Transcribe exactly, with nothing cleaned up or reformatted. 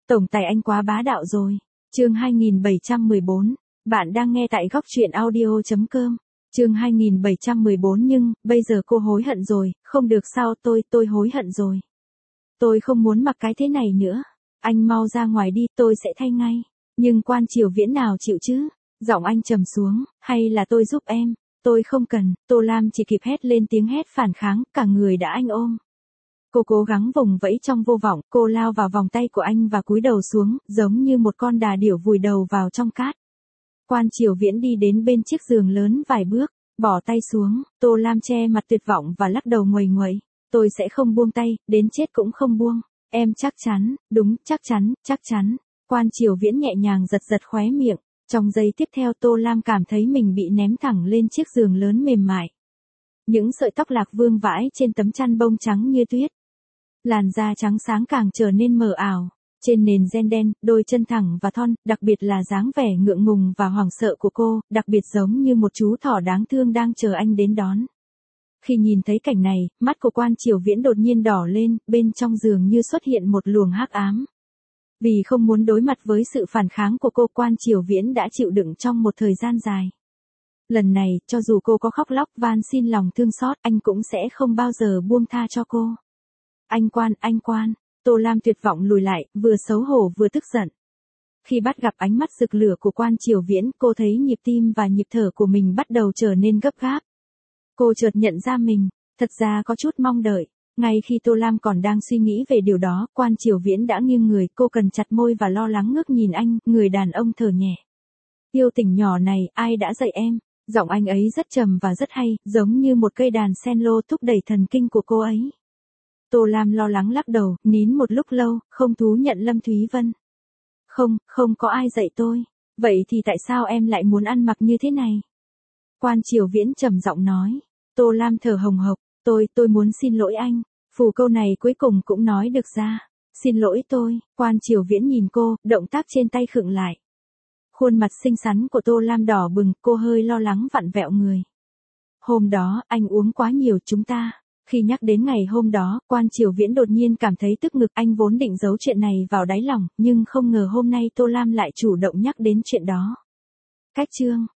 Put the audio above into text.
Tổng tài anh quá bá đạo rồi. Chương hai nghìn bảy trăm mười bốn. Bạn đang nghe tại góc truyện audio chấm com. Chương hai nghìn bảy trăm mười bốn nhưng, bây giờ cô hối hận rồi, không được sao tôi, tôi hối hận rồi. Tôi không muốn mặc cái thế này nữa. Anh mau ra ngoài đi, tôi sẽ thay ngay. Nhưng Quan Triều Viễn nào chịu chứ? Giọng anh trầm xuống, hay là tôi giúp em? Tôi không cần, Tô Lam chỉ kịp hét lên tiếng hét phản kháng, cả người đã anh ôm. Cô cố gắng vùng vẫy trong vô vọng, cô lao vào vòng tay của anh và cúi đầu xuống, giống như một con đà điểu vùi đầu vào trong cát. Quan Triều Viễn đi đến bên chiếc giường lớn vài bước, bỏ tay xuống, Tô Lam che mặt tuyệt vọng và lắc đầu nguầy nguậy. Tôi sẽ không buông tay, đến chết cũng không buông. Em chắc chắn, đúng, chắc chắn, chắc chắn. Quan Triều Viễn nhẹ nhàng giật giật khóe miệng. Trong giây tiếp theo Tô Lam cảm thấy mình bị ném thẳng lên chiếc giường lớn mềm mại. Những sợi tóc lạc vương vãi trên tấm chăn bông trắng như tuyết. Làn da trắng sáng càng trở nên mờ ảo. Trên nền ren đen, đôi chân thẳng và thon, đặc biệt là dáng vẻ ngượng ngùng và hoảng sợ của cô, đặc biệt giống như một chú thỏ đáng thương đang chờ anh đến đón. Khi nhìn thấy cảnh này, mắt của Quan Triều Viễn đột nhiên đỏ lên, bên trong giường như xuất hiện một luồng hắc ám. Vì không muốn đối mặt với sự phản kháng của cô, Quan Triều Viễn đã chịu đựng trong một thời gian dài. Lần này, cho dù cô có khóc lóc van xin lòng thương xót, anh cũng sẽ không bao giờ buông tha cho cô. Anh Quan, anh Quan. Tô Lam tuyệt vọng lùi lại, vừa xấu hổ vừa tức giận. Khi bắt gặp ánh mắt rực lửa của Quan Triều Viễn, cô thấy nhịp tim và nhịp thở của mình bắt đầu trở nên gấp gáp. Cô chợt nhận ra mình, thật ra có chút mong đợi. Ngay khi Tô Lam còn đang suy nghĩ về điều đó, Quan Triều Viễn đã nghiêng người, cô cần chặt môi và lo lắng ngước nhìn anh, người đàn ông thở nhẹ. Yêu tình nhỏ này, ai đã dạy em? Giọng anh ấy rất trầm và rất hay, giống như một cây đàn cello thúc đẩy thần kinh của cô ấy. Tô Lam lo lắng lắc đầu, nín một lúc lâu, không thú nhận Lâm Thúy Vân. Không, không có ai dạy tôi. Vậy thì tại sao em lại muốn ăn mặc như thế này? Quan Triều Viễn trầm giọng nói. Tô Lam thở hồng hộc, tôi, tôi muốn xin lỗi anh. Phù câu này cuối cùng cũng nói được ra. Xin lỗi tôi. Quan Triều Viễn nhìn cô, động tác trên tay khựng lại. Khuôn mặt xinh xắn của Tô Lam đỏ bừng, cô hơi lo lắng vặn vẹo người. Hôm đó, anh uống quá nhiều chúng ta. Khi nhắc đến ngày hôm đó, Quan Triều Viễn đột nhiên cảm thấy tức ngực, anh vốn định giấu chuyện này vào đáy lòng, nhưng không ngờ hôm nay Tô Lam lại chủ động nhắc đến chuyện đó. Cách chương,